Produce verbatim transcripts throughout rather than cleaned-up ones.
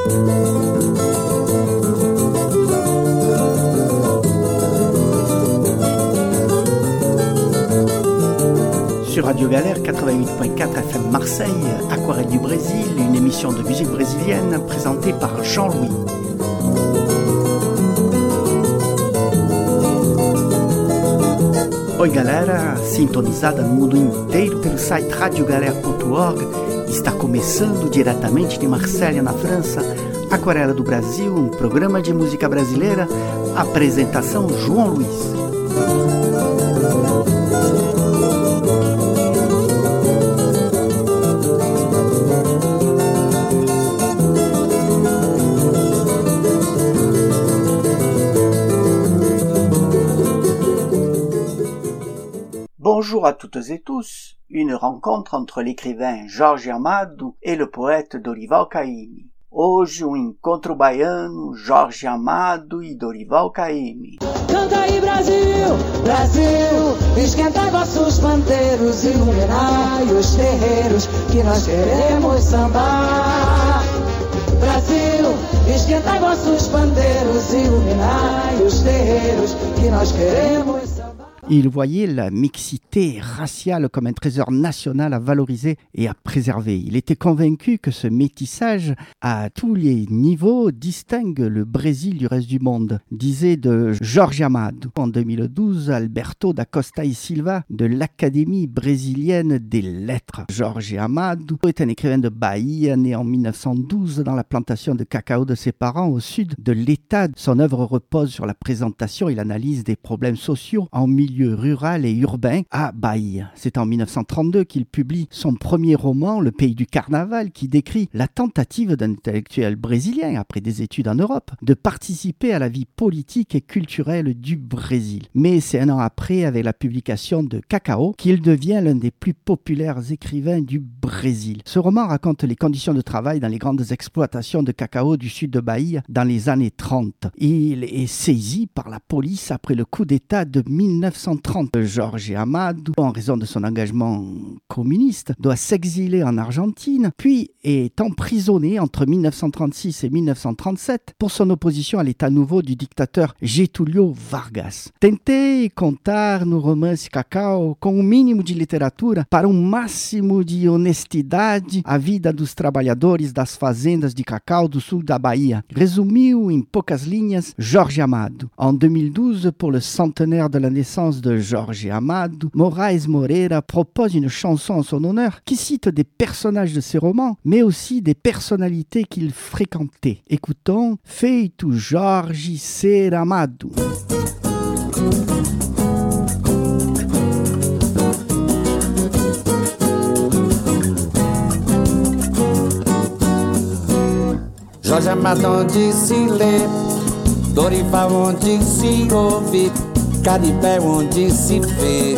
Sur Radio Galère quatre-vingt-huit point quatre F M Marseille, Aquarelle du Brésil, une émission de musique brésilienne présentée par Jean-Louis. Oi galera, sintonizada no mundo inteiro pelo site radio galera ponto org, está começando diretamente de Marselha, na França, Aquarela do Brasil, um programa de música brasileira, apresentação João Luiz. Bonjour à toutes et tous, une rencontre entre l'écrivain Jorge Amado et le poète Dorival Caymmi. Hoje um encontro baiano, Jorge Amado e Dorival Caymmi. Canta aí Brasil, Brasil, esquenta vossos pandeiros, iluminai os terreiros que nós queremos sambar. Brasil, esquenta vossos pandeiros, iluminai os terreiros que nós queremos sambar. Il voyait la mixité raciale comme un trésor national à valoriser et à préserver. Il était convaincu que ce métissage à tous les niveaux distingue le Brésil du reste du monde, disait de Jorge Amado. En deux mille douze, Alberto da Costa e Silva de l'Académie brésilienne des lettres. Jorge Amado est un écrivain de Bahia, né en mille neuf cent douze dans la plantation de cacao de ses parents au sud de l'État. Son œuvre repose sur la présentation et l'analyse des problèmes sociaux en milieu rural et urbain à Bahia. C'est en mille neuf cent trente-deux qu'il publie son premier roman, Le Pays du Carnaval, qui décrit la tentative d'un intellectuel brésilien, après des études en Europe, de participer à la vie politique et culturelle du Brésil. Mais c'est un an après, avec la publication de Cacao, qu'il devient l'un des plus populaires écrivains du Brésil. Ce roman raconte les conditions de travail dans les grandes exploitations de cacao du sud de Bahia dans les années trente. Il est saisi par la police après le coup d'État de mille neuf cent trente. Jorge Amado, en raison de son engagement communiste, doit s'exiler en Argentine, puis est emprisonné entre mille neuf cent trente-six et mille neuf cent trente-sept pour son opposition à l'état nouveau du dictateur Getúlio Vargas. Tentei contar no romance Cacao, com um mínimo de literatura, para um máximo de honestidade, a vida dos trabalhadores das fazendas de cacau do sul da Bahia. Resumiu em poucas linhas Jorge Amado. En deux mille douze, pour le centenaire de la naissance de Jorge Amado, Moraes Moreira propose une chanson en son honneur qui cite des personnages de ses romans, mais aussi des personnalités qu'il fréquentait. Écoutons Feito Jorge Ser Amado. Jorge Amado onde se lê, Dorival onde se ouve, Caribé onde se vê.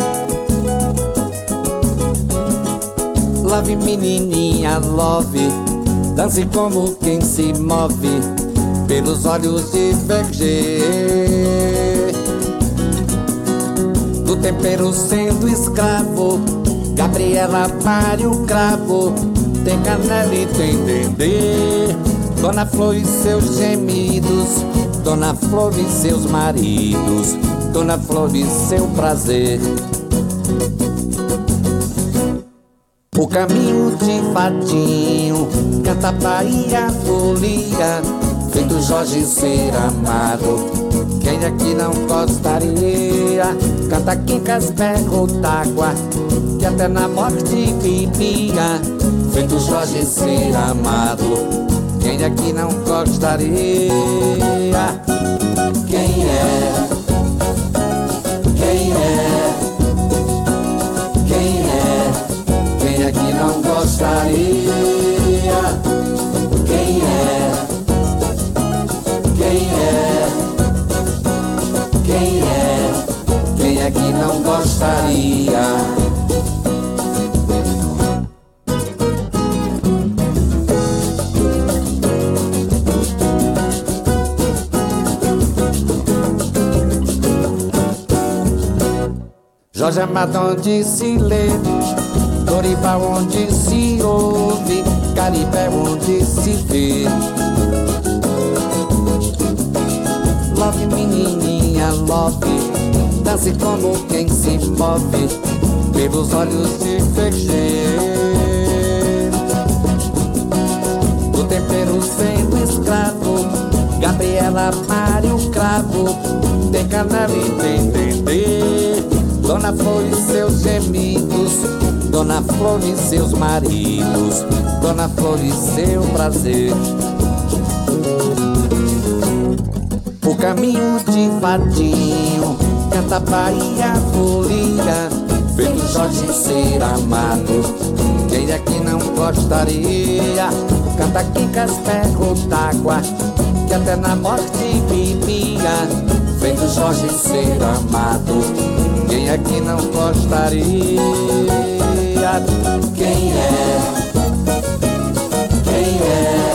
Love menininha, love, dance como quem se move pelos olhos de Verger. Do tempero sendo escravo, Gabriela Mário Cravo, tem canela e tem dendê. Dona Flor e seus gemidos, Dona Flor e seus maridos, Dona Flor e seu prazer. O caminho de Vadinho, canta Bahia, folia, feito Jorge Ser Amado. Quem aqui não gostaria? Canta Quincas, berro d'água, que até na morte vivia, feito Jorge Ser Amado. Quem aqui não gostaria? Quem é? Quem é? Quem é? Quem aqui não gostaria? Quem é? Quem é? Quem é? Quem aqui não gostaria? Jorge Amado onde se lê, Dorival onde se ouve, Caribé onde se vê. dance como quem se move pelos olhos de Fegê. Do tempero sendo escravo, Gabriela Mário Cravo, tem canela e tem dendê. Dona Flor e seus gemidos, Dona Flor e seus maridos, Dona Flor e seu prazer. O caminho de Vadinho canta Bahia Folia, feito Jorge ser amado, quem é que não gostaria? Canta Quicas Perro d'Água, que até na morte vivia, feito Jorge ser amado, quem é que não gostaria? Quem é? Quem é?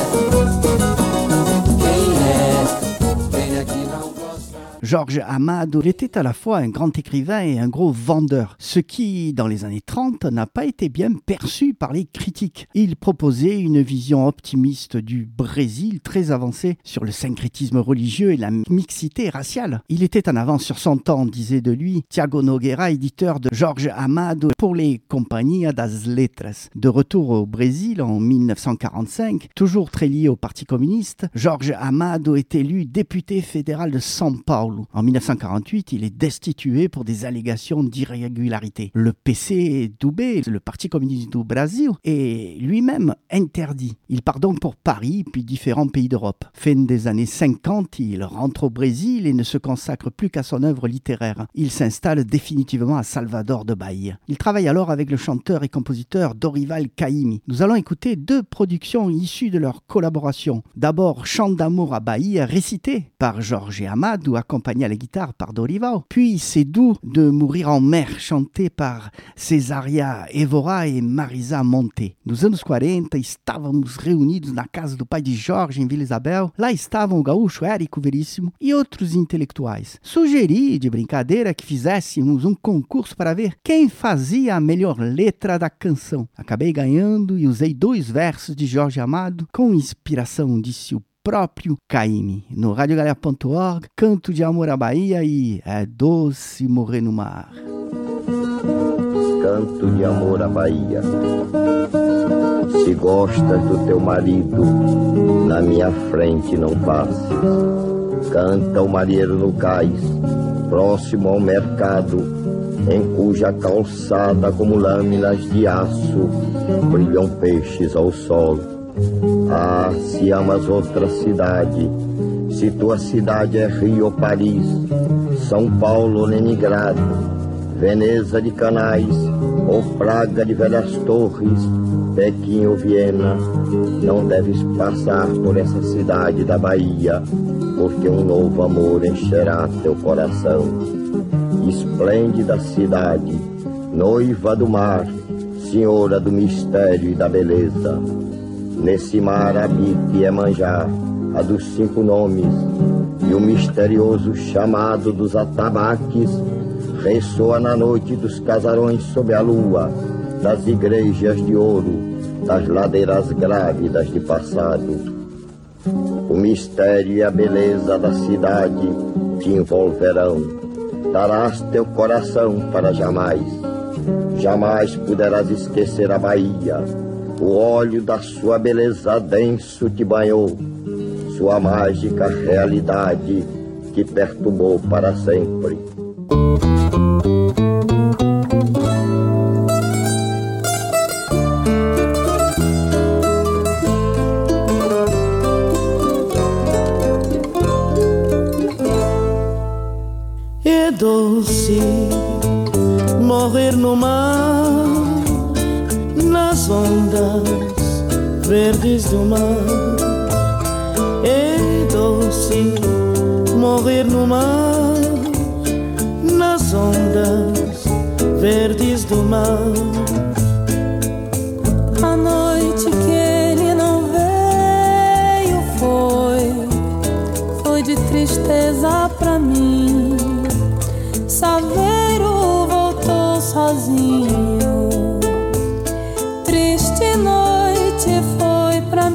Georges Amado était à la fois un grand écrivain et un gros vendeur, ce qui, dans les années trente, n'a pas été bien perçu par les critiques. Il proposait une vision optimiste du Brésil, très avancée sur le syncrétisme religieux et la mixité raciale. Il était en avance sur son temps, disait de lui Tiago Nogueira, éditeur de Georges Amado pour les Companhia das Letras. De retour au Brésil en mille neuf cent quarante-cinq, toujours très lié au Parti communiste, Georges Amado est élu député fédéral de São Paulo. En mille neuf cent quarante-huit, il est destitué pour des allégations d'irrégularité. Le P C do B, le Parti communiste du Brésil, est lui-même interdit. Il part donc pour Paris, puis différents pays d'Europe. Fin des années cinquante, il rentre au Brésil et ne se consacre plus qu'à son œuvre littéraire. Il s'installe définitivement à Salvador de Bahia. Il travaille alors avec le chanteur et compositeur Dorival Caymmi. Nous allons écouter deux productions issues de leur collaboration. D'abord, Chant d'amour à Bahia, récité par Georges Amado, accompagné à la guitare par Dorival. Puis C'est doux de mourir en mer, chanté par Cesaria Évora e Marisa Monte. Nos anos quarenta, estávamos reunidos na casa do pai de Jorge, em Vila Isabel. Lá estavam o gaúcho Érico Veríssimo e outros intelectuais. Sugeri, de brincadeira, que fizéssemos um concurso para ver quem fazia a melhor letra da canção. Acabei ganhando e usei dois versos de Jorge Amado com inspiração, disse o próprio Caymmi. No rádio galera ponto org, Canto de Amor à Bahia e É Doce Morrer no Mar. Canto de amor à Bahia. Se gostas do teu marido, na minha frente não passes. Canta o marinheiro no cais, próximo ao mercado, em cuja calçada, como lâminas de aço, brilham peixes ao sol. Ah, se amas outra cidade, se tua cidade é Rio ou Paris, São Paulo ou Leningrado, Veneza de canais, ou Praga de velhas torres, Pequim ou Viena, não deves passar por essa cidade da Bahia, porque um novo amor encherá teu coração. Esplêndida cidade, noiva do mar, senhora do mistério e da beleza. Nesse mar habita Iemanjá, a dos cinco nomes, e o misterioso chamado dos atabaques ressoa na noite dos casarões sob a lua, das igrejas de ouro, das ladeiras grávidas de passado. O mistério e a beleza da cidade te envolverão. Darás teu coração para jamais. Jamais poderás esquecer a Bahia. O óleo da sua beleza denso te banhou. Sua mágica realidade te perturbou para sempre. É doce morrer no mar, nas ondas verdes do mar. É doce morrer no mar, nas ondas verdes do mar. A noite que ele não veio foi, foi de tristeza pra mim. Saveiro voltou sozinho, triste noite foi pra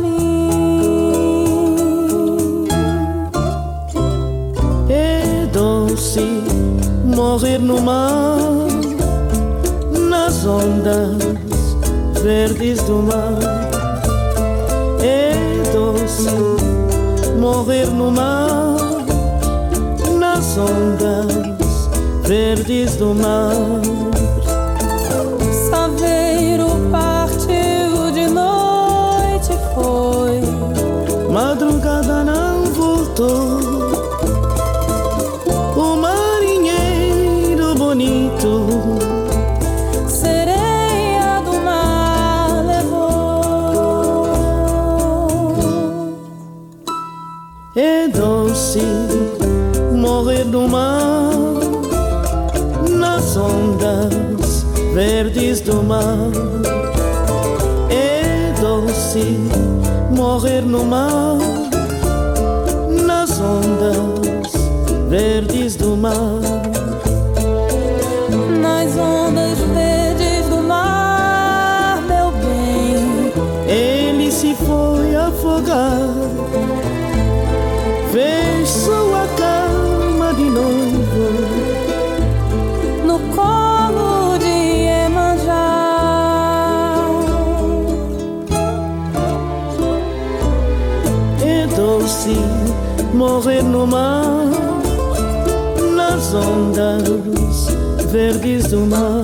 mim. É doce morrer no mar, nas ondas verdes do mar. É doce morrer no mar, nas ondas verdes do mar. Saveiro partiu de noite, foi madrugada não voltou. O marinheiro bonito sereia do mar levou. É doce morrer no mar, nas ondas verdes do mar. É doce morrer no mar, nas ondas verdes do mar. Nas ondas verdes do mar, meu bem, ele se foi afogar, fez sua cama de noivo no colo de Iemanjá. É doce morrer no mar, nas ondas verdes do mar.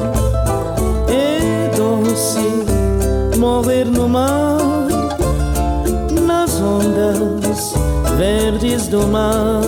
É doce morrer no mar, nas ondas verdes do mar.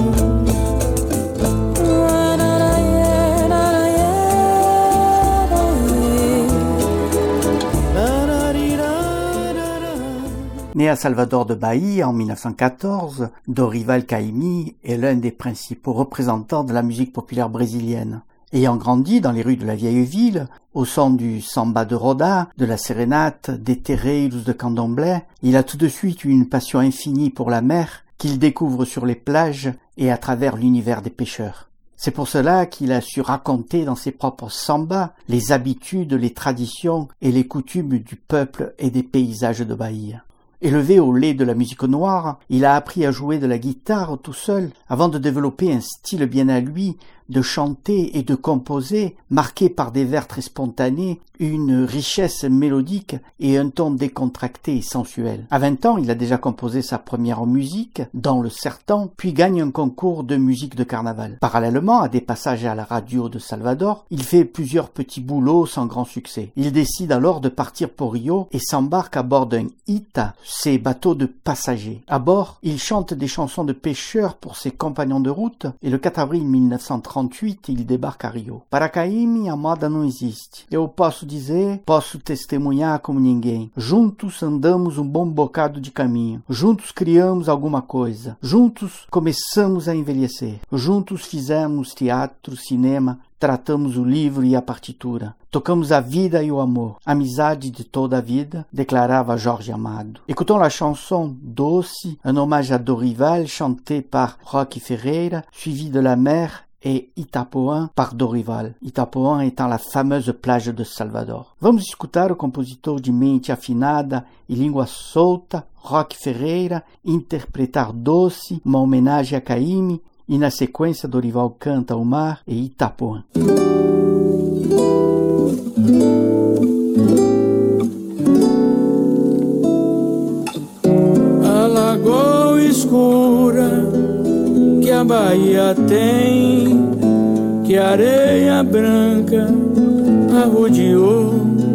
Né à Salvador de Bahia en mille neuf cent quatorze, Dorival Caymmi est l'un des principaux représentants de la musique populaire brésilienne. Ayant grandi dans les rues de la vieille ville, au son du samba de Roda, de la sérénate, des terreiros de Candomblé, il a tout de suite eu une passion infinie pour la mer qu'il découvre sur les plages et à travers l'univers des pêcheurs. C'est pour cela qu'il a su raconter dans ses propres sambas les habitudes, les traditions et les coutumes du peuple et des paysages de Bahia. Élevé au lait de la musique noire, il a appris à jouer de la guitare tout seul avant de développer un style bien à lui, de chanter et de composer, marqué par des vers très spontanés, une richesse mélodique et un ton décontracté et sensuel. À vingt ans, il a déjà composé sa première musique, dans le Sertão, puis gagne un concours de musique de carnaval. Parallèlement à des passages à la radio de Salvador, il fait plusieurs petits boulots sans grand succès. Il décide alors de partir pour Rio et s'embarque à bord d'un Ita, ces bateaux de passagers. À bord, il chante des chansons de pêcheurs pour ses compagnons de route et le quatre avril mille neuf cent trente-huit, il débarque à Rio. Para Caymmi, a moda não existe. Eu posso dizer, posso testemunhar como ninguém. Juntos andamos um bom bocado de caminho. Juntos criamos alguma coisa. Juntos começamos a envelhecer. Juntos fizemos teatro, cinema, tratamos o livro e a partitura. Tocamos a vida e o amor. Amizade de toda a vida, declarava Jorge Amado. Écoutons la chanson Doce, un hommage à Dorival, chanté par Roque Ferreira, suivi de La Mer et Itapuã par Dorival. Itapuã étant la fameuse plage de Salvador. Vamos escutar o compositor de mente afinada e língua solta, Roque Ferreira, interpretar Doce, uma homenagem a Caymmi, e na sequência Dorival canta o mar e Itapuã. A lagoa escura que a Bahia tem, que a areia branca arrodeou,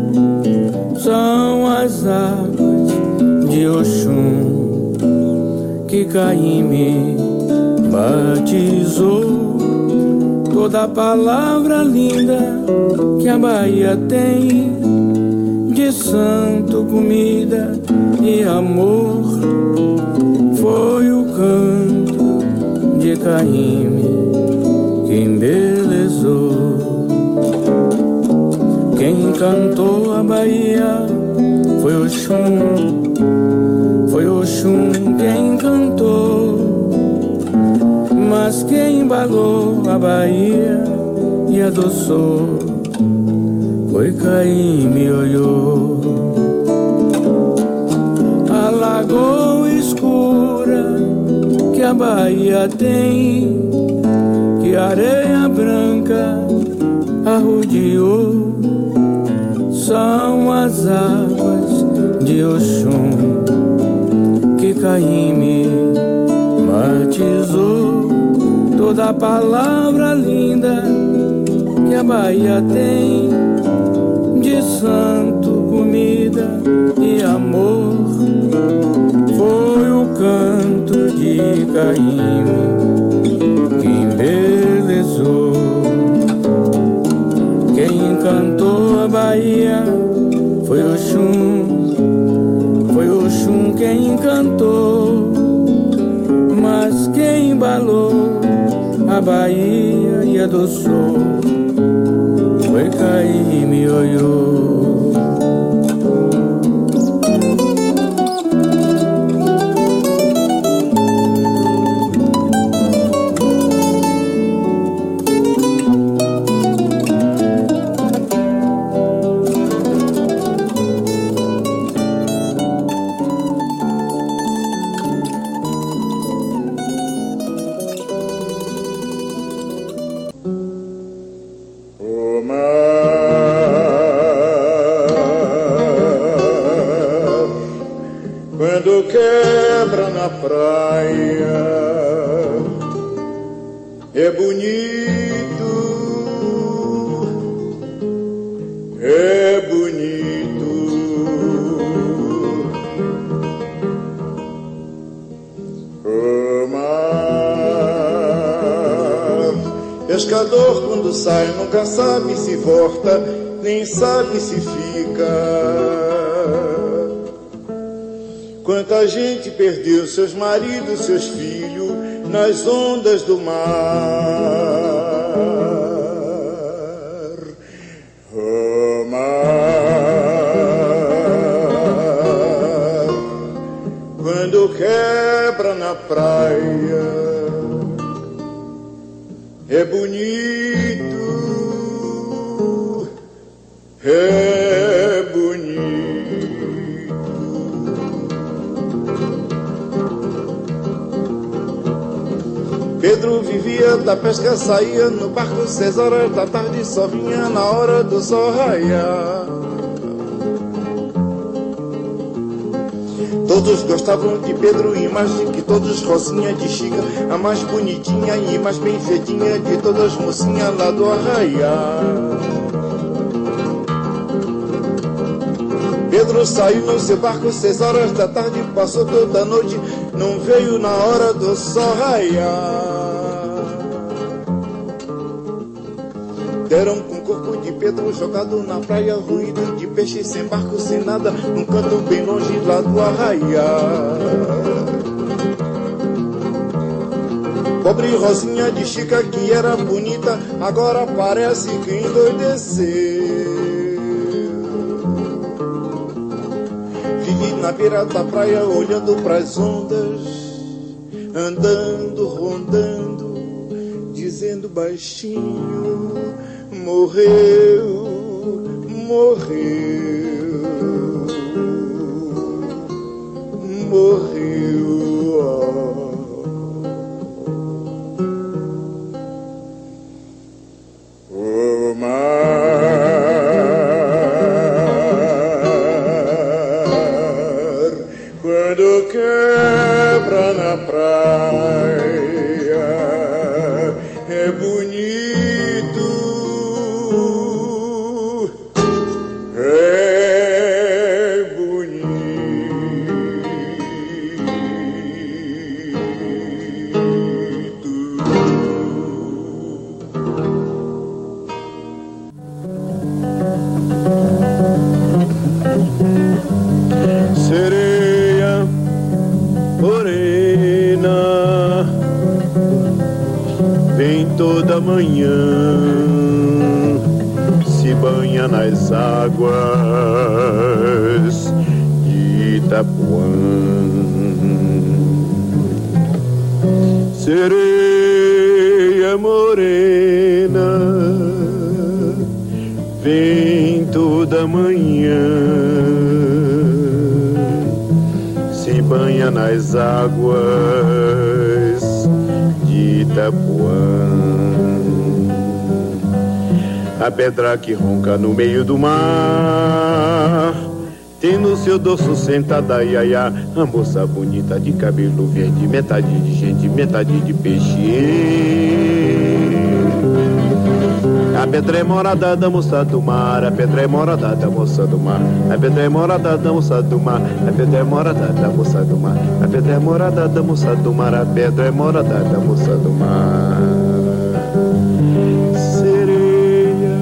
são as águas de Oxum que Caymmi batizou. Toda palavra linda que a Bahia tem, de santo, comida e amor, foi o canto de Caymmi que embelezou. Quem cantou a Bahia foi Oxum, foi Oxum quem cantou. Mas quem embalou a Bahia e adoçou foi Caymmi Ioiô. A lagoa escura que a Bahia tem, que a areia branca arrodeou. São as águas de Oxum que Caíme batizou. Toda palavra linda que a Bahia tem de santo, comida e amor foi o canto de Caíme que embelezou. Quem encantou a Bahia foi Oxum, foi Oxum quem encantou, mas quem embalou a Bahia e adoçou foi Caíme Ioiô. Quebra na praia é bonito, é bonito. O mar, pescador quando sai nunca sabe se volta, nem sabe se fica. Quanta gente perdeu seus maridos, seus filhos nas ondas do mar. Oh, mar, quando quebra na praia, é bonito, é bonito. Pedro vivia da pesca, saía no barco seis horas da tarde, só vinha na hora do sol raiar. Todos gostavam de Pedro e mais de que todos, Rosinha de Chica, a mais bonitinha e mais bem feitinha de todas, mocinha lá do arraiar. Pedro saiu no seu barco seis horas da tarde, passou toda a noite, não veio na hora do sol raiar. Deram com o corpo de Pedro jogado na praia, ruído de peixe, sem barco, sem nada, num canto bem longe lá do arraiar. Pobre Rosinha de Chica, que era bonita, agora parece que endoideceu. Vive na beira da praia, olhando pras ondas, andando, rondando, dizendo baixinho: morreu, morreu, morreu. Oh, o mar, quando quebra na praia, é bonito, é bonito. Sereia morena, vem toda manhã, se banha nas águas de Itapuã. Sereia morena, vem toda manhã, se banha nas águas de Itapuã. A pedra que ronca no meio do mar tem no seu dorso sentada a iaiá, a moça bonita de cabelo verde, metade de gente, metade de peixe. A pedra é morada da moça do mar, a pedra é morada da moça do mar, a pedra é morada da moça do mar, a pedra é morada da moça do mar, a pedra é morada da moça do mar, a pedra é morada da moça do mar. Sereia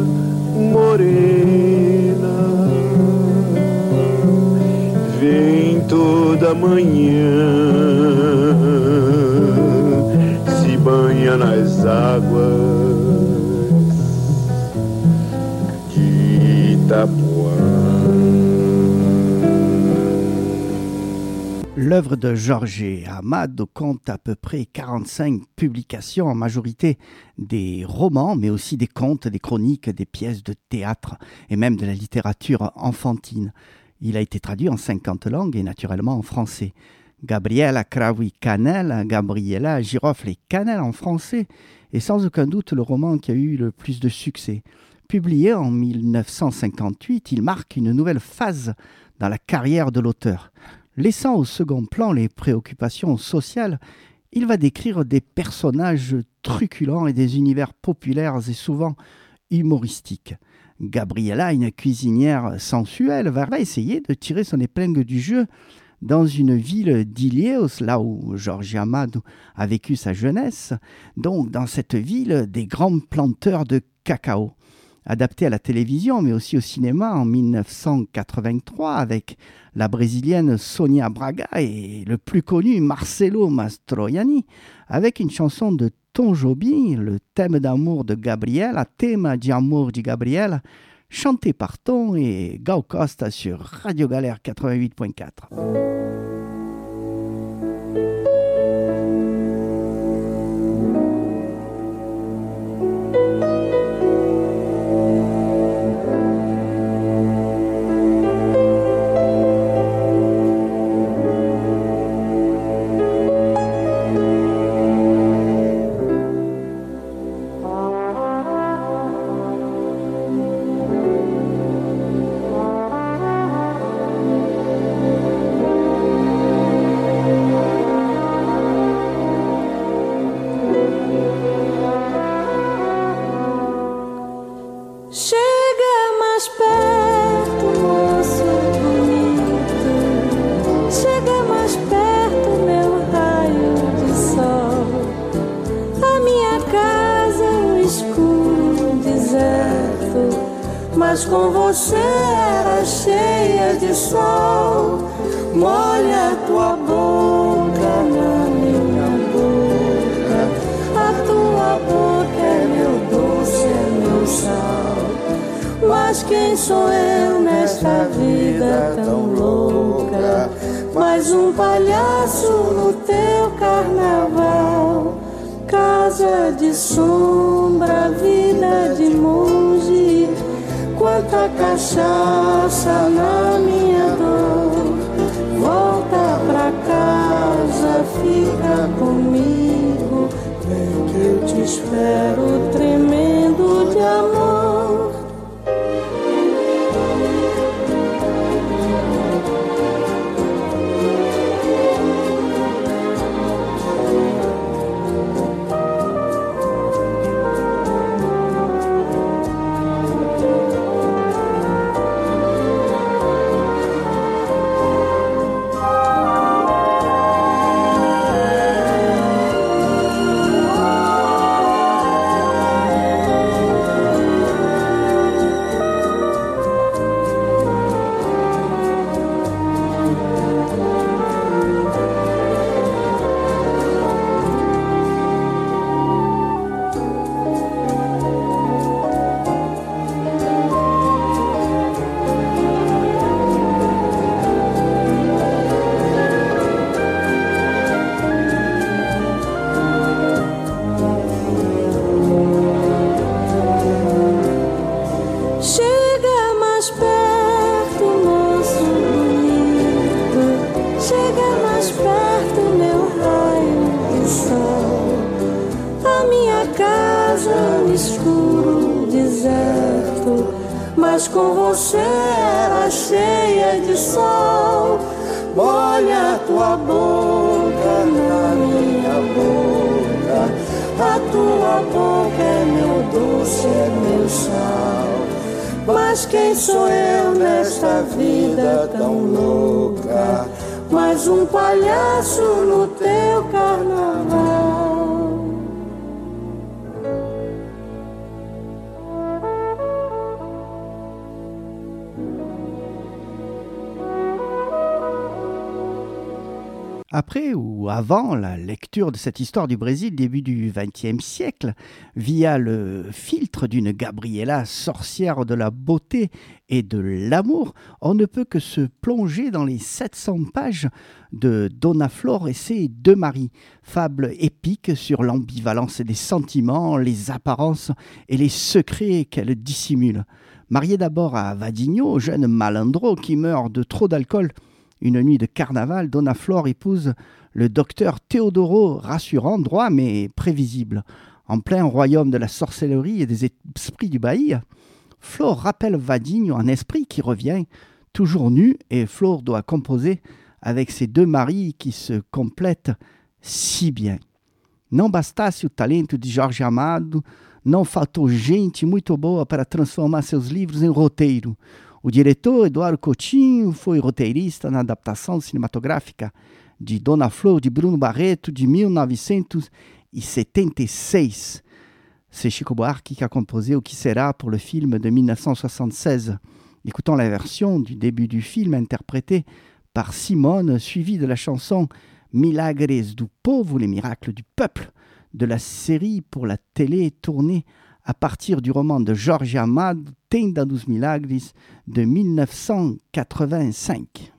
morena, vem toda manhã, se banha nas águas L'œuvre de Jorge Amado compte à peu près quarante-cinq publications, en majorité des romans, mais aussi des contes, des chroniques, des pièces de théâtre et même de la littérature enfantine. Il a été traduit en cinquante langues et naturellement en français. Gabriela Cravo y Canel, Gabriela Girofle et Canel en français, est sans aucun doute le roman qui a eu le plus de succès. Publié en mille neuf cent cinquante-huit, il marque une nouvelle phase dans la carrière de l'auteur. Laissant au second plan les préoccupations sociales, il va décrire des personnages truculents et des univers populaires et souvent humoristiques. Gabriela, une cuisinière sensuelle, va essayer de tirer son épingle du jeu dans une ville d'Ilhéus, là où Jorge Amado a vécu sa jeunesse, donc dans cette ville des grands planteurs de cacao. Adapté à la télévision, mais aussi au cinéma en mille neuf cent quatre-vingt-trois avec la brésilienne Sonia Braga et le plus connu Marcelo Mastroianni, avec une chanson de Tom Jobim, le thème d'amour de Gabriela, Tema de Amor de Gabriela, chanté par Tom et Gal Costa sur Radio Galère quatre-vingt-huit point quatre. Mas com você era cheia de sol. Molha tua boca na minha boca. A tua boca é meu doce, é meu sal. Mas quem sou eu nesta vida tão louca? Mais um palhaço no teu carnaval. Casa de sombra, vida de monge. Quanta cachaça na minha dor. Volta pra casa, fica comigo. Vem que eu te espero tremendo de amor. mas com você era cheia de sol. Molha tua boca na minha boca, a tua boca é meu doce, é meu sal. Mas quem sou eu nesta vida tão louca? Mais um palhaço no teu carnaval. Après ou avant la lecture de cette histoire du Brésil début du vingtième siècle, via le filtre d'une Gabriela sorcière de la beauté et de l'amour, on ne peut que se plonger dans les sept cents pages de Dona Flor et ses deux maris, fable épique sur l'ambivalence des sentiments, les apparences et les secrets qu'elle dissimule. Mariée d'abord à Vadinho, jeune malandro qui meurt de trop d'alcool, une nuit de carnaval, Dona Flor épouse le docteur Teodoro, rassurant, droit mais prévisible. En plein royaume de la sorcellerie et des esprits du Bahia, Flor rappelle Vadinho, un esprit qui revient, toujours nu, et Flor doit composer avec ses deux maris qui se complètent si bien. Não bastasse o talento de Jorge Amado, não faltou gente muito boa para transformar seus livros em roteiro. O diretor Eduardo Coutinho foi roteirista na adaptação cinematográfica de Dona Flor de Bruno Barreto de mille neuf cent soixante-seize. C'est Chico Buarque qui a composé O Que Será pour le film de mille neuf cent soixante-seize. Écoutons la version du début du film interprétée par Simone, suivie de la chanson Milagres do Povo, les miracles du peuple, de la série pour la télé tournée à partir du roman de Jorge Amado, Tenda dos Milagres, de mille neuf cent quatre-vingt-cinq.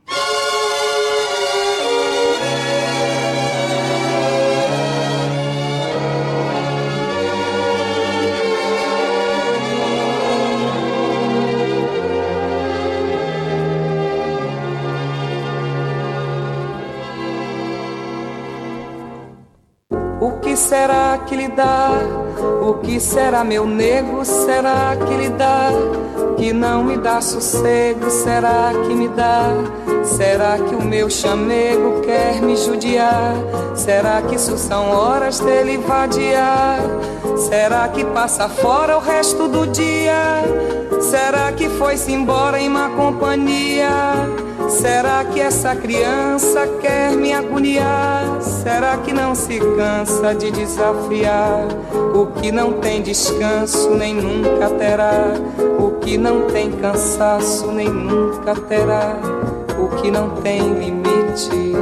O que será que lhe dá? O que será, meu nego? Será que lhe dá? Que não me dá sossego? Será que me dá? Será que o meu chamego quer me judiar? Será que isso são horas dele vadiar? Será que passa fora o resto do dia? Será que foi-se embora em má companhia? Será que essa criança quer me agoniar? Será que não se cansa de desafiar o que não tem descanso nem nunca terá? O que não tem cansaço nem nunca terá? O que não tem limite?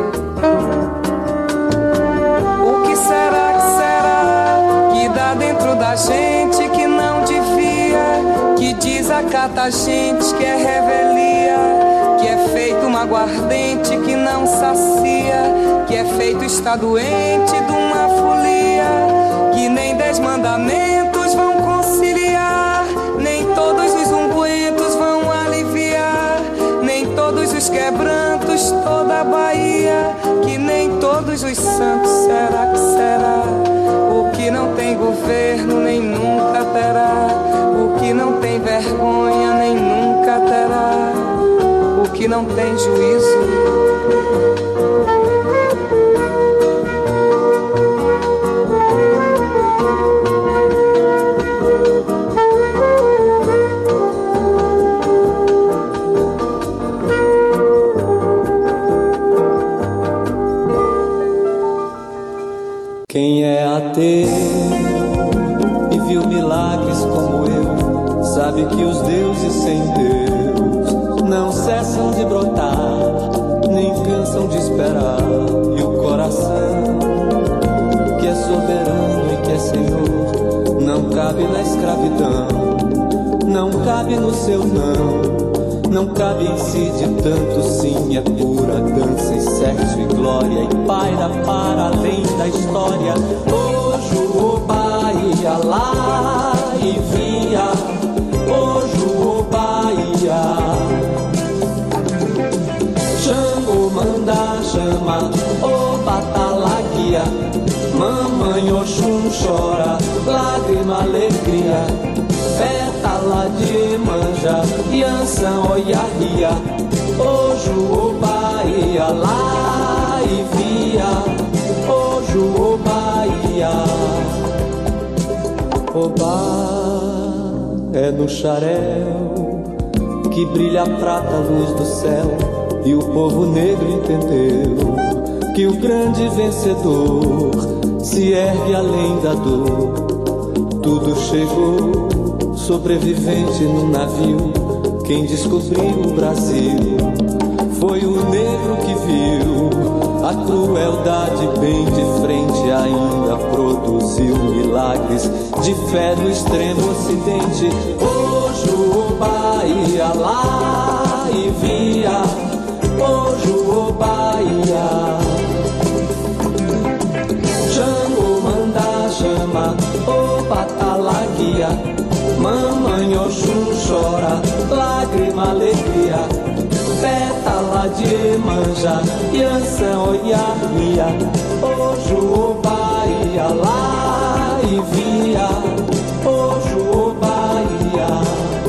O que será que será que dá dentro da gente que não devia? Que desacata a gente, que é revelia, que é feito uma aguardente que não sacia, que é feito estar doente de uma folia, que nem dez mandamentos vão conciliar, nem todos os ungüentos vão aliviar, nem todos os quebrantos, toda a Bahia, que nem todos os santos, será que será? O que não tem governo nem nunca terá, o que não tem vergonha nem nunca terá, o que não tem juízo. Quem é ateu e viu milagres como eu, sabe que os deuses sem Deus não cessam de brotar, nem cansam de esperar. E o coração, que é soberano e que é Senhor, não cabe na escravidão, não cabe no seu não, não cabe em si de tanto sim. É pura dança e sexo e glória, e paira para além da história. Hoje o Bahia lá e via, hoje o Bahia. Xangô manda chama, ô Batalaquia, mamãe Oxum chora, lágrima, alegria, pétala Petala de manja, Yansan, Oiaria, Oju, Obaia, lá e via, Oju, Obaia. Obá é no xarel que brilha a prata, a luz do céu, e o povo negro entendeu que o grande vencedor se ergue além da dor. Tudo chegou, sobrevivente no navio. Quem descobriu o Brasil foi o negro que viu a crueldade bem de frente. Ainda produziu milagres de fé no extremo ocidente. Ojo, Bahia, lá e via, Ojo, Bahia. Jango, manda, chama, o Patalaguia. Mamãe Oxum chora, lágrima, alegria. Pétala de manja, Yansan, Oiaria, Oju, Bahia, lá e via, Oju, Bahia,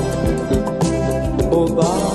Oba.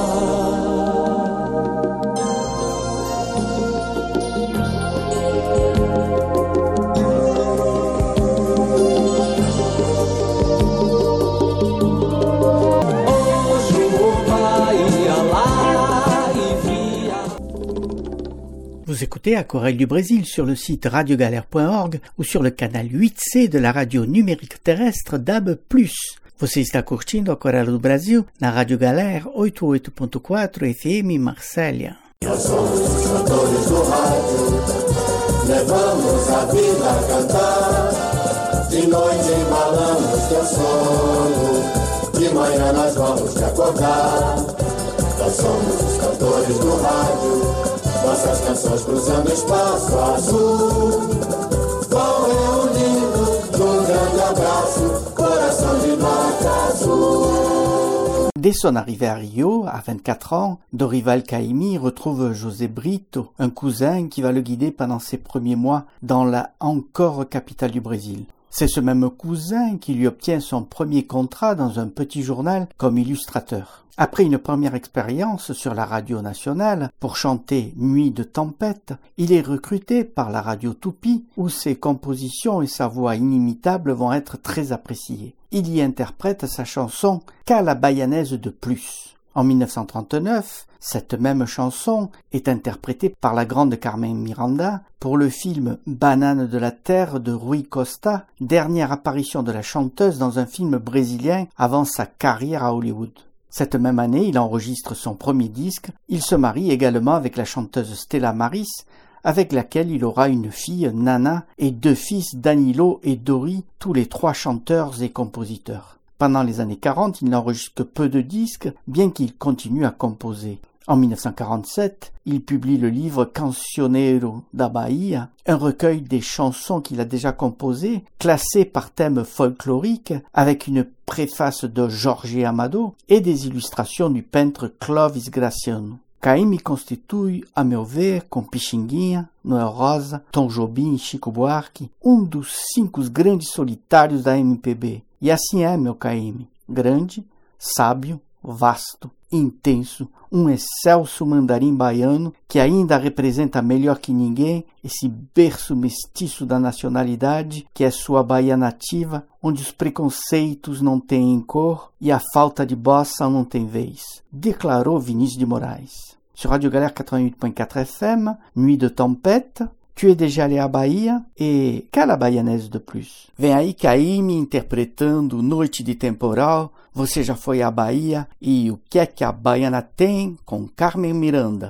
Vous écoutez Aquarelle du Brésil sur le site radio galère point org ou sur le canal huit C de la radio numérique terrestre D A B plus. Você está curtindo Aquarelle do Brasil na Rádio Galera oitenta e oito ponto quatro F M Marsella. Nós somos os cantores do rádio, levamos a vida a cantar. De noite embalamos teu sono, de manhã nós vamos te acordar. Nós somos os cantores do rádio, nossas canções cruzando espaço azul. Vão reunindo num grande abraço, coração de norte azul. Dès son arrivée à Rio, à vingt-quatre ans, Dorival Caymmi retrouve José Brito, un cousin qui va le guider pendant ses premiers mois dans la encore capitale du Brésil. C'est ce même cousin qui lui obtient son premier contrat dans un petit journal comme illustrateur. Après une première expérience sur la radio nationale pour chanter Nuit de tempête, il est recruté par la radio Tupi où ses compositions et sa voix inimitable vont être très appréciées. Il y interprète sa chanson « Qu'à la bayanaise de plus ». En mille neuf cent trente-neuf, cette même chanson est interprétée par la grande Carmen Miranda pour le film Banane de la Terre de Rui Costa, dernière apparition de la chanteuse dans un film brésilien avant sa carrière à Hollywood. Cette même année, il enregistre son premier disque. Il se marie également avec la chanteuse Stella Maris, avec laquelle il aura une fille, Nana, et deux fils, Danilo et Dori, tous les trois chanteurs et compositeurs. Pendant les années quarante, il n'enregistre que peu de disques, bien qu'il continue à composer. En mille neuf cent quarante-sept, il publie le livre Cancioneiro da Bahia, un recueil des chansons qu'il a déjà composées, classées par thème folklorique, avec une préface de Jorge Amado et des illustrations du peintre Clovis Graciano. Caymmi constitui, a meu ver, com Pixinguinha, Noel Rosa, Tom Jobim e Chico Buarque, um dos cinco grandes solitários da M P B. E assim é, meu Caymmi, grande, sábio, vasto, intenso, um excelso mandarim baiano que ainda representa melhor que ninguém esse berço mestiço da nacionalidade que é sua Bahia nativa, onde os preconceitos não têm cor e a falta de bossa não tem vez, declarou Vinícius de Moraes. Sur Radio Galère quatre-vingt-huit point quatre F M, Nuit de tempête, Tu es déjà allé à Bahia e Qu'à la baianaise de plus. Vem aí Caymmi interpretando Noite de Temporal, Você já foi à Bahia e O que é que a baiana tem com Carmen Miranda.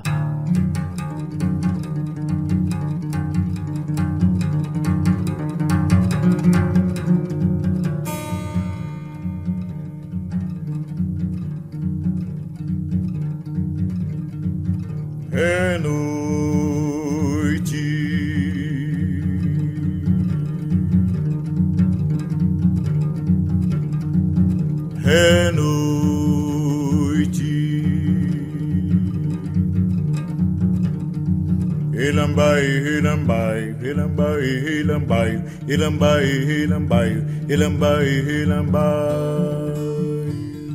É noite, é noite, Ilambai, Ilambai, Ilambai, Ilambai, Ilambai, Ilambai, Ilambai, Ilambai.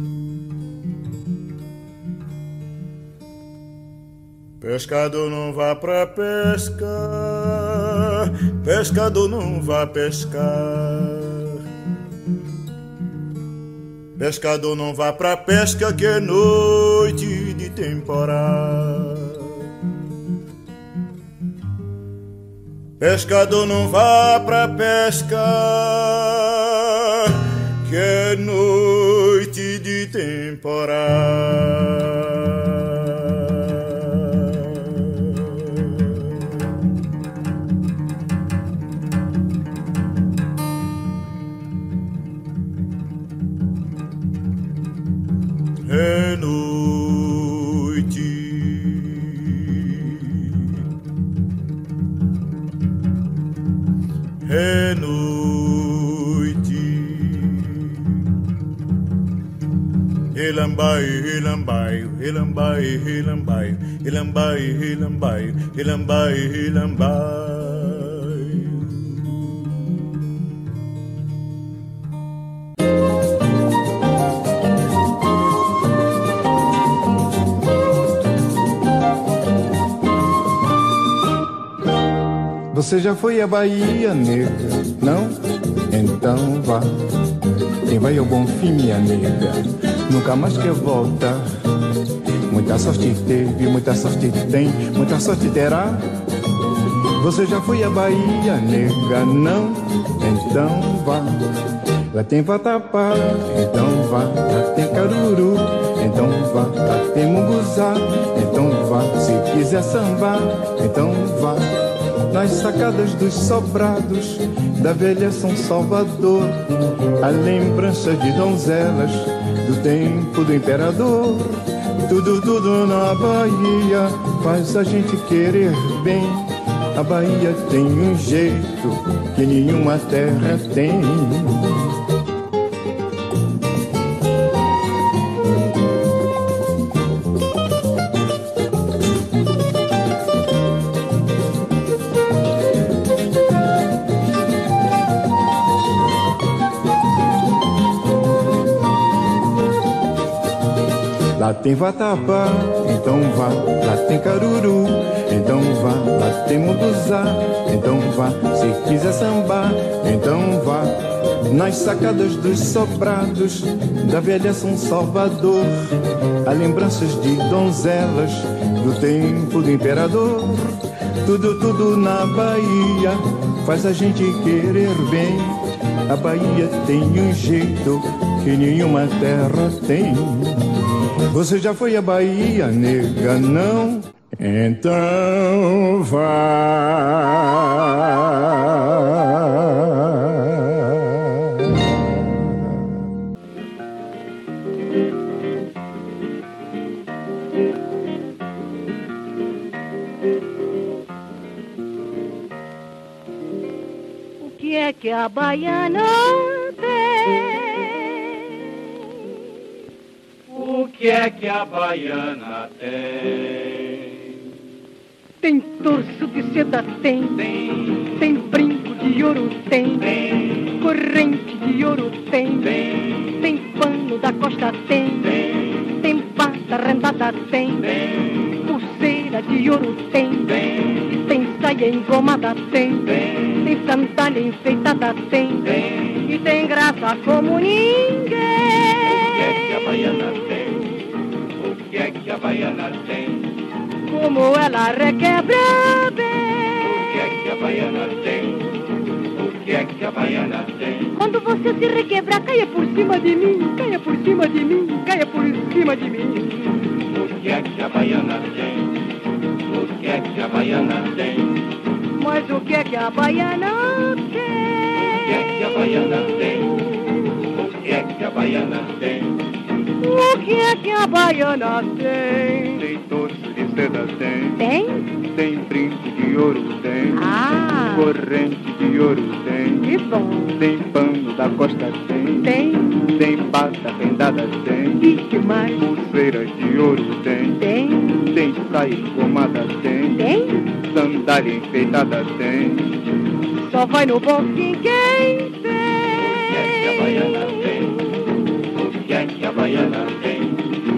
Pescador não vá pra pesca, pescador não vá pescar. Pescador não vá pra pesca que é noite de temporada. Pescador não vá pra pesca que é noite de temporada. É noite, é noite. Elambaio, elambaio, elambaio, elambaio, elambaio, elambaio, elambaio, elambaio. Você já foi à Bahia, nega? Não? Então vá. Quem vai ao Bonfim, minha nega, nunca mais quer voltar. Muita sorte teve, muita sorte tem, muita sorte terá. Você já foi à Bahia, nega? Não? Então vá. Lá tem vatapá, então vá. Lá tem caruru, então vá. Lá tem munguzá, então vá. Se quiser sambar, então vá. Nas sacadas dos sobrados da velha São Salvador, a lembrança de donzelas do tempo do imperador. Tudo, tudo na Bahia faz a gente querer bem. A Bahia tem um jeito que nenhuma terra tem. Lá tem vatapá, então vá. Lá tem caruru, então vá. Lá tem munguzá, então vá. Se quiser sambar, então vá. Nas sacadas dos sobrados da velha São Salvador, há lembranças de donzelas do tempo do imperador. Tudo, tudo na Bahia faz a gente querer bem. A Bahia tem um jeito que nenhuma terra tem. Você já foi à Bahia, nega? Não? Então vá. O que é que a baiana tem? O que é que a baiana tem? Tem torso de seda, tem. Tem. Tem brinco de ouro, tem. Tem. Corrente de ouro, tem. Tem. Tem pano da costa, tem. Tem. Tem pata rendada, tem. Tem. Pulseira de ouro, tem. Tem. Tem saia engomada, tem. Tem. Tem sandália enfeitada, tem. Tem. E tem graça como ninguém. O que é que a baiana tem? O que é que a baiana tem? Como ela requebra bem. O que é que a baiana tem? O que é que a baiana tem? Quando você se requebrar, caia por cima de mim, caia por cima de mim, caia por cima de mim. O que é que a baiana tem? O que é que a baiana tem? Mas o que é que a baiana tem? O que é que a baiana tem? O que é que a baiana tem? O que é que a baiana tem? Tem torso de seda, tem. Tem? Tem brinco de ouro, tem. Ah! Corrente de ouro, tem. Que bom! Tem pano da costa, tem. Tem? Tem pata rendada, tem. E que mais? Pulseiras de ouro, tem. Tem? Tem saia engomada, tem. Tem? Sandália enfeitada, tem. Só vai no Bonfim quem tem. O que é que a baiana tem? O que é que a baiana tem? Só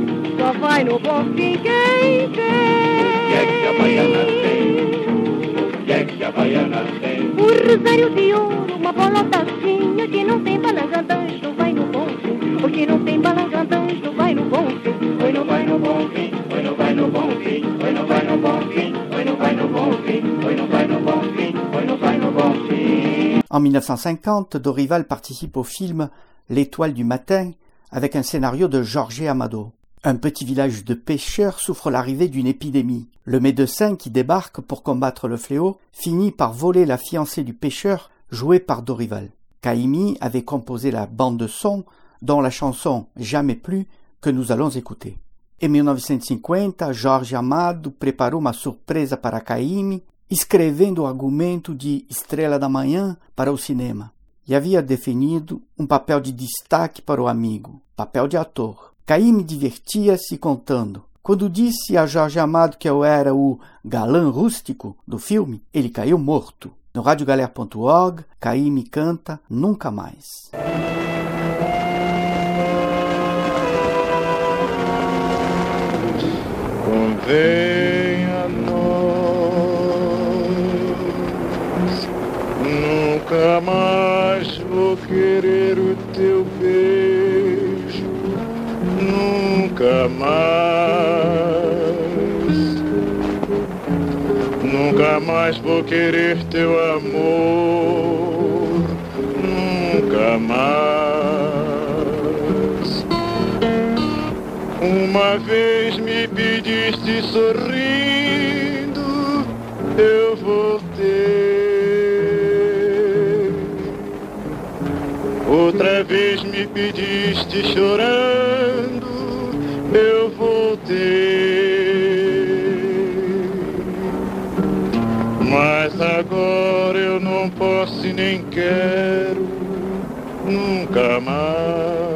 só vai no Bonfim quem tem. O que é que a baiana tem? O que é que a baiana tem? Um rosário de ouro, uma bolotazinha. Que não tem balangandãs, não vai no Bonfim. O que não tem balangandãs, não vai no Bonfim. Oi, não vai no Bonfim, oi, não vai no Bonfim, oi, não vai no Bonfim, oi, não vai no Bonfim, oi, não vai no Bonfim, oi, não vai no Bonfim. En mille neuf cent cinquante, Dorival participe au film L'Étoile du matin avec un scénario de Jorge Amado. Un petit village de pêcheurs souffre l'arrivée d'une épidémie. Le médecin qui débarque pour combattre le fléau finit par voler la fiancée du pêcheur jouée par Dorival. Caymmi avait composé la bande son dont la chanson Jamais plus que nous allons écouter. Em mille novecentos e cinquenta, Jorge Amado preparou uma surpresa para Caymmi, escrevendo o argumento de Estrela da Manhã para o cinema. E havia definido um papel de destaque para o amigo, papel de ator. Caymmi divertia-se contando. Quando disse a Jorge Amado que eu era o galã rústico do filme, ele caiu morto. No rádio galera ponto org, Caymmi canta Nunca Mais. Convém a nós, nunca mais vou querer o teu beijo, nunca mais, nunca mais vou querer teu amor, nunca mais. Uma vez me pediste sorrindo, eu voltei. Outra vez me pediste chorando, eu voltei. Mas agora eu não posso e nem quero, nunca mais.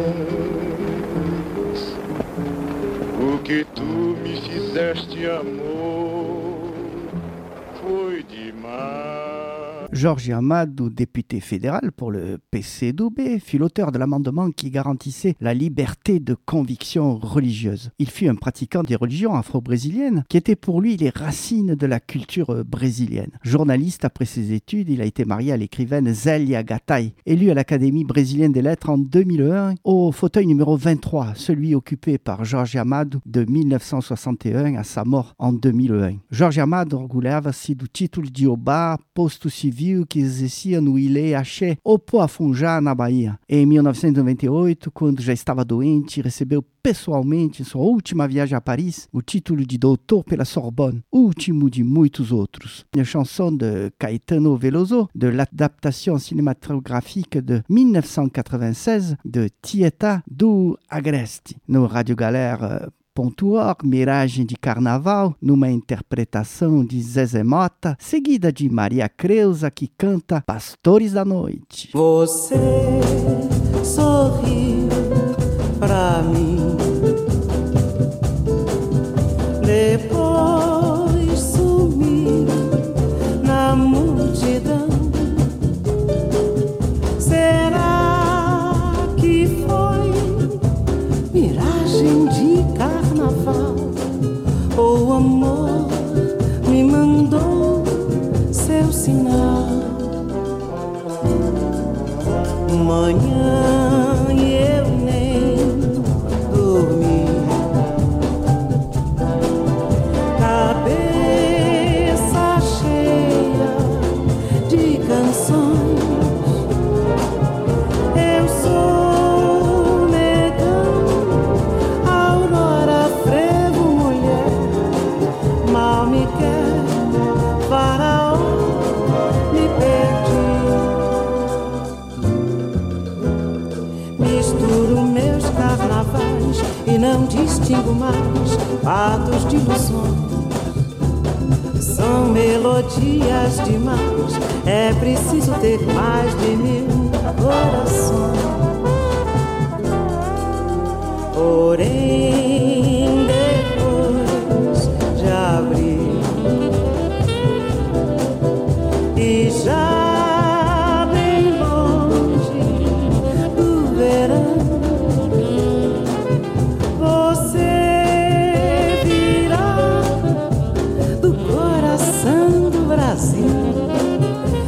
O que tu me fizeste, amor, foi demais. Jorge Amado, député fédéral pour le P C D B, fut l'auteur de l'amendement qui garantissait la liberté de conviction religieuse. Il fut un pratiquant des religions afro-brésiliennes qui étaient pour lui les racines de la culture brésilienne. Journaliste après ses études, il a été marié à l'écrivaine Zélia Gattai, élue à l'Académie brésilienne des lettres en deux mille un au fauteuil numéro vingt-trois, celui occupé par Jorge Amado de mille neuf cent soixante et un à sa mort en deux mille un. Jorge Amado orgulhava-se do título de Obá, posto civil que exercia no Ilê Axé, Opoafunjá, na Bahia. Em mil novecentos e noventa e oito, quando já estava doente, recebeu pessoalmente, em sua última viagem a Paris, o título de doutor pela Sorbonne, último de muitos outros. Une chanson de Caetano Veloso, de l'adaptation cinématographique de mille neuf cent quatre-vingt-seize de Tieta do Agreste, no Rádio Galera ponto org, Miragem de Carnaval, numa interpretação de Zezé Mota, seguida de Maria Creuza, que canta Pastores da Noite. Você sorriu pra mim, depois sumiu na multidão. Será que foi miragem de carnaval? Ou o amor me mandou seu sinal? Manhã e eu nem dormi, cabeça cheia de canções. Eu sou negão, aurora, frevo, mulher, mal me quer, faraó, me perdi. Misturo meus carnavais e não distingo mais fatos de ilusões. São melodias demais, é preciso ter mais de mil corações. Porém, depois de abril e já bem longe do verão, você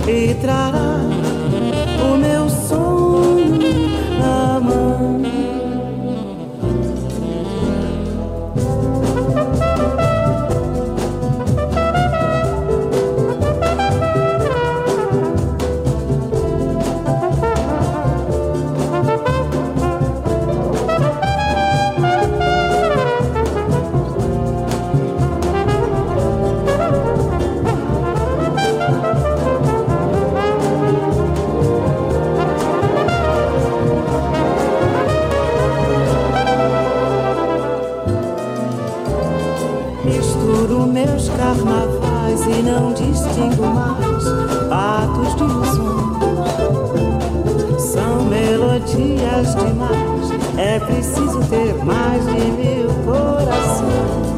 e trará o meu sonho na mão. Carnavais e não distingo mais atos de ilusões. São melodias demais, é preciso ter mais de mil corações.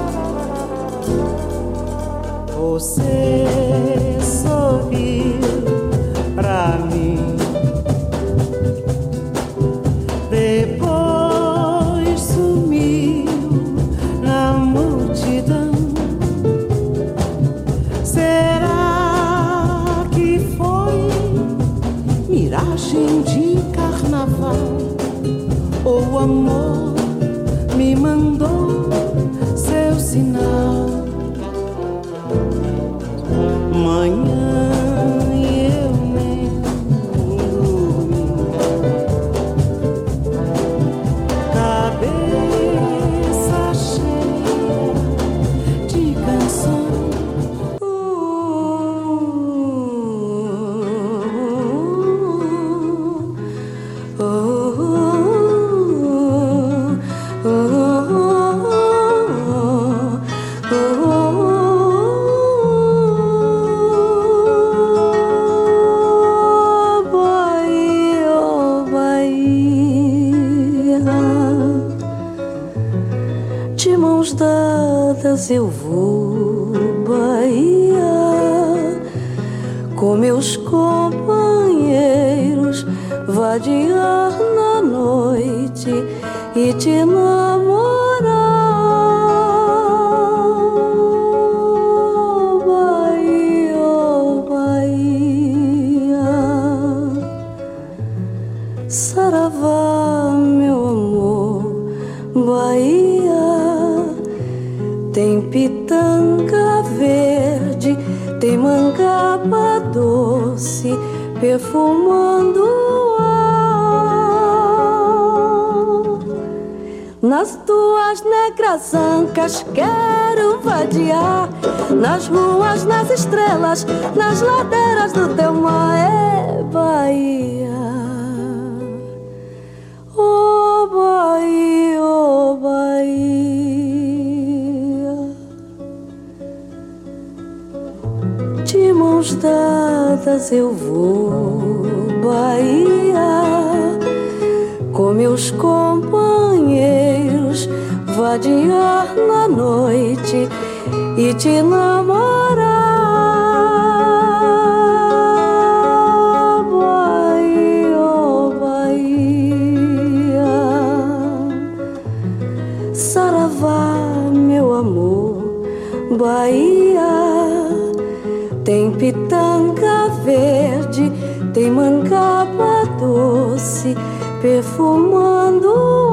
Você sorriu pra mim, depois sumiu na multidão. Miragem de carnaval, ou o amor me mandou seu sinal. Manhã eu nem dormi, cabeça cheia de canções. De mãos dadas eu vou, Bahia, com meus companheiros, vadiar na noite e te namorar. Bahia, oh Bahia, saravá, meu amor, Bahia. Tem pitanga verde, tem mangaba doce, perfumando o ar. Nas tuas negras ancas quero vadiar, nas ruas, nas estrelas, nas ladeiras do teu mar, é Bahia. Oh Bahia, oh Bahia. De mãos dadas eu vou, Bahia, com meus companheiros, vadiar na noite e te namorar. Bahia, oh Bahia, saravá, meu amor, Bahia. Tem pitanga verde, tem mangaba doce, perfumando o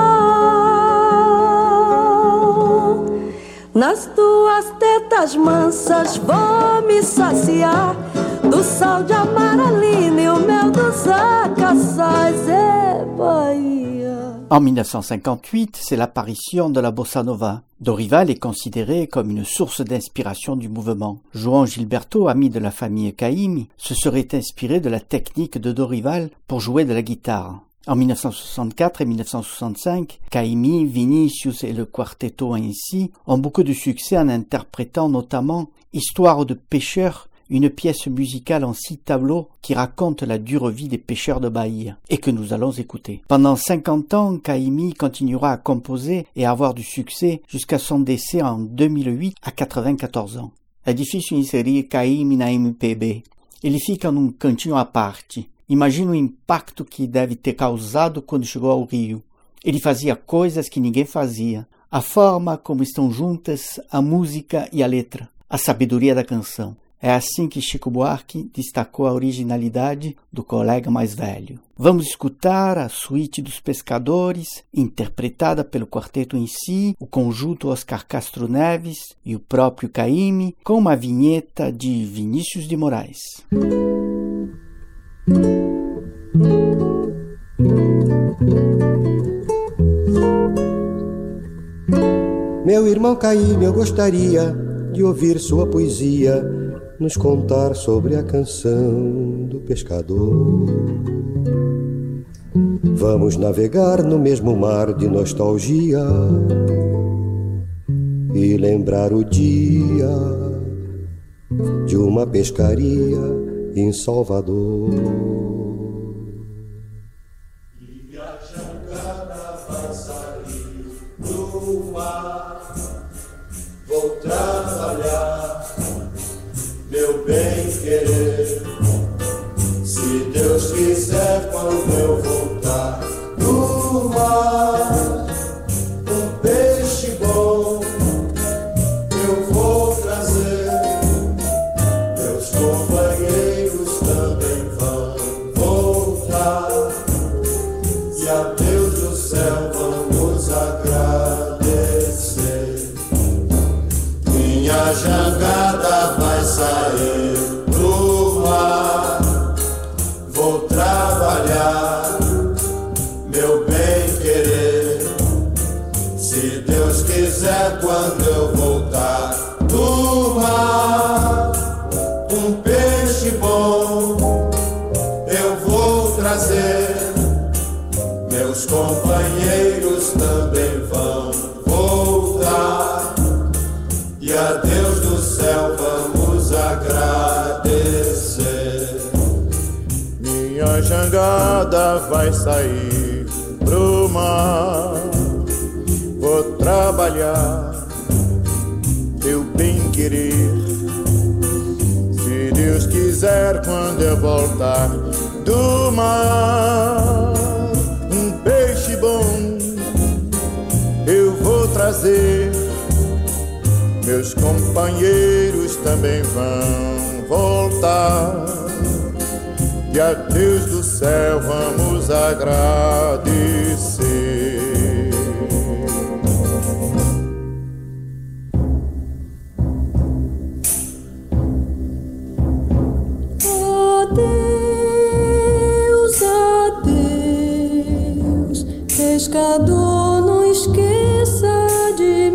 ar. Nas tuas tetas mansas vou me saciar do sal de amaralina e o mel dos acaçais, é Bahia. En dix-neuf cent cinquante-huit, c'est l'apparition de la bossa nova. Dorival est considéré comme une source d'inspiration du mouvement. João Gilberto, ami de la famille Caymmi, se serait inspiré de la technique de Dorival pour jouer de la guitare. En dix-neuf cent soixante-quatre et dix-neuf cent soixante-cinq, Caymmi, Vinicius et le quartetto ainsi ont beaucoup de succès en interprétant notamment Histoire de pêcheurs, une pièce musicale en six tableaux qui raconte la dure vie des pêcheurs de Bahia et que nous allons écouter. Pendant cinquante ans, Caymmi continuera à composer et à avoir du succès jusqu'à son décès en deux mille huit à quatre-vingt-quatorze ans. É difícil inserir Caymmi na M P B. Ele fica num cantinho à parte. Imagina o impacto que deve ter causado quando chegou ao Rio. Ele fazia coisas que ninguém fazia. A forma como estão juntas a música e a letra. A sabedoria da canção. É assim que Chico Buarque destacou a originalidade do colega mais velho. Vamos escutar a Suíte dos Pescadores, interpretada pelo quarteto em si, o conjunto Oscar Castro Neves e o próprio Caymmi, com uma vinheta de Vinícius de Moraes. Meu irmão Caymmi, eu gostaria de ouvir sua poesia nos contar sobre a canção do pescador. Vamos navegar no mesmo mar de nostalgia e lembrar o dia de uma pescaria em Salvador. E a jangada vai sair do mar. Vou trabalhar, meu bem querer. Se Deus quiser, quando eu voltar do mar, um peixe bom eu vou trazer. Meus companheiros também vão voltar, e a Deus do céu vamos agradecer. Minha jangada vai sair pro mar. Vou trabalhar, meu bem querer. Se Deus quiser, quando eu voltar do mar, um peixe bom eu vou trazer. Meus companheiros também vão voltar, e a Deus do céu vamos agradecer. Minha jangada vai sair pro mar. Vou trabalhar, meu bem querer. Se Deus quiser, quando eu voltar do mar, um peixe bom eu vou trazer. Meus companheiros também vão voltar, e a Deus do céu vamos agradecer. Adeus, adeus, pescador, não esqueça de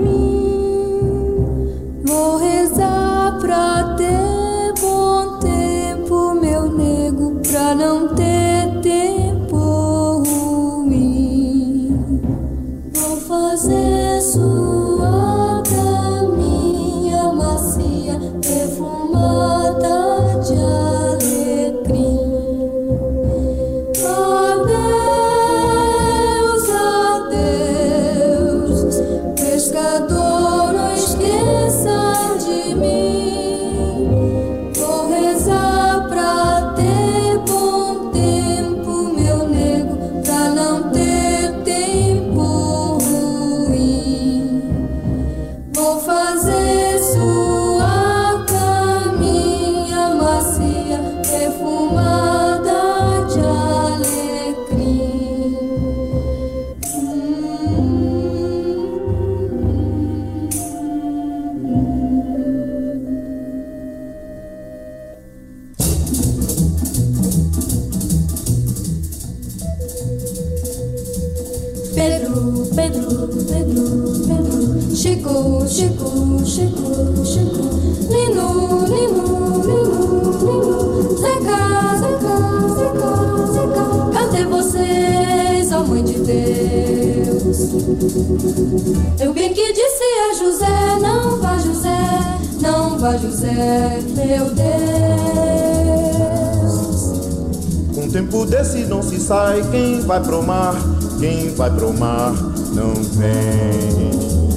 mim. Vou rezar pra ter bom tempo, meu nego, pra não ter tempo ruim. Vou fazer sua caminha macia, perfumada de alecrim. Adeus, adeus, pescador, não esqueça de mim. Vou rezar pra ter bom tempo, meu nego, pra não ter tempo ruim. Vou fazer sua caminha macia, perfumada de alecrim. Pedro, Pedro, Pedro, Pedro, Chico, Chico, Chico, Chico, Lino, Lino, Lino, Lino, Zeca, Zeca, Zeca, Zeca, cadê vocês, ó mãe de Deus? Eu bem que disse a José, não vá José, não vá José, meu Deus. Com tempo desse não se sai, quem vai pro mar, quem vai pro mar não vem.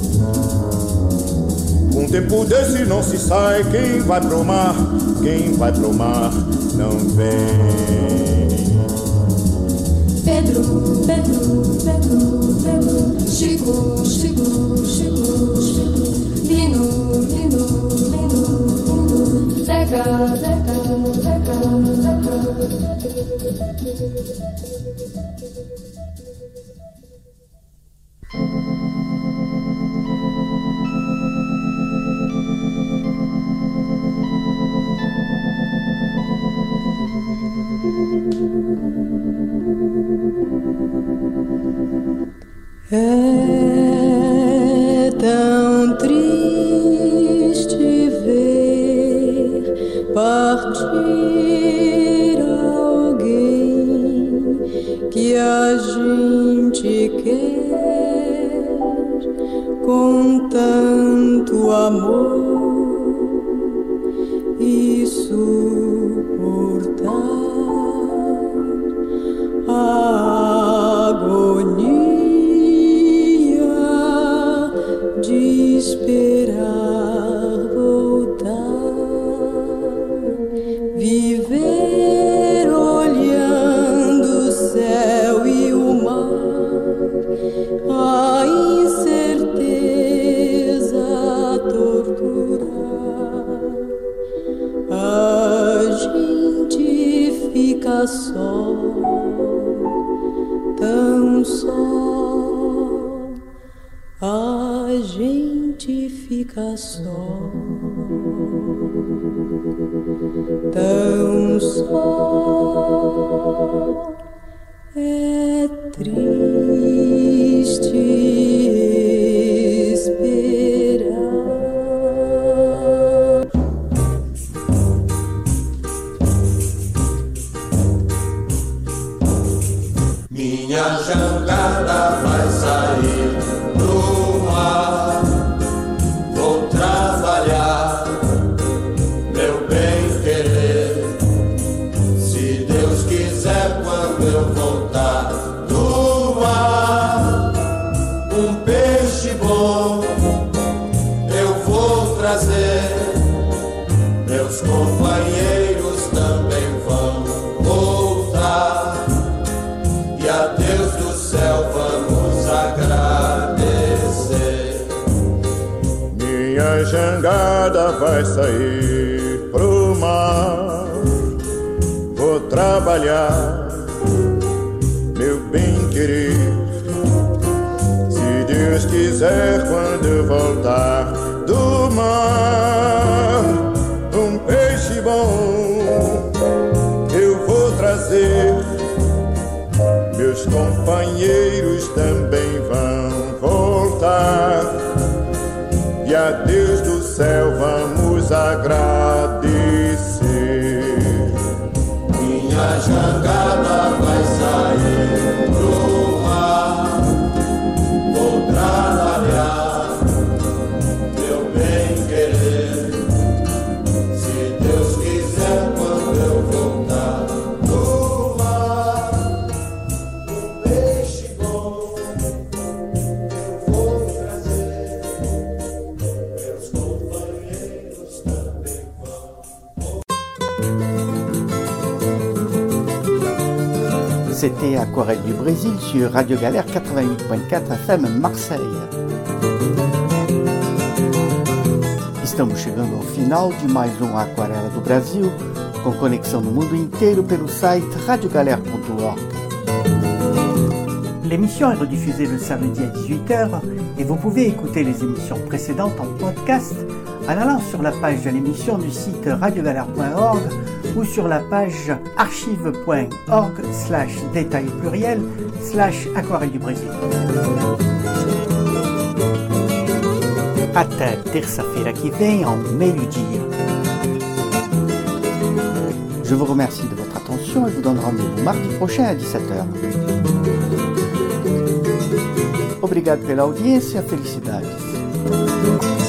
Com tempo desse não se sai, quem vai pro mar, quem vai pro mar não vem. Pedro, Pedro, Pedro, Pedro, Chico, Chico, Chico, Chico, Lino, Lino, Lino, Lino, Zeca, Zeca, Zeca, Zeca, Zeca. É tão triste ver partir alguém que a gente quer com tanto amor e suportar a agonia de esperar voltar, viver olhando o céu e o mar, a incerteza torturar. A gente fica só, tão só, a gente fica só, tão só, é triste esperar. Minha jangada vai sair pro mar, vou trabalhar, meu bem querer. Se Deus quiser, quando eu voltar do mar, um peixe bom eu vou trazer. Meus companheiros também vão voltar, e a Deus do céu vamos agradecer. Minha jangada vai sair pro mar, vou trabalhar, meu bem querer. Se Deus quiser, quando eu voltar do mar, um peixe bom eu vou trazer. Meus companheiros também vão voltar, e a Deus do céu vamos agradecer. Minha jangada vai sair pro mar, vou trabalhar, meu bem querer. Se Deus quiser, quando eu voltar do mar, um peixe bom eu vou trazer. Meus companheiros também vão. C'était Aquarelle du Brésil sur Radio Galère quatre-vingt-huit virgule quatre F M Marseille. Estamos chegando ao final de mais um Aquarela do Brasil, com conexão no mundo inteiro pelo site radio galère ponto org. L'émission est rediffusée le samedi à dix-huit heures et vous pouvez écouter les émissions précédentes en podcast en allant sur la page de l'émission du site radio galère point org ou sur la page archive point org slash détail pluriel slash aquarelle du Brésil. Até terça-feira que vem, ao meio-dia. Je vous remercie de votre attention et vous donne rendez-vous mardi prochain à dix-sept heures. Obrigado pela audiência, felicidades.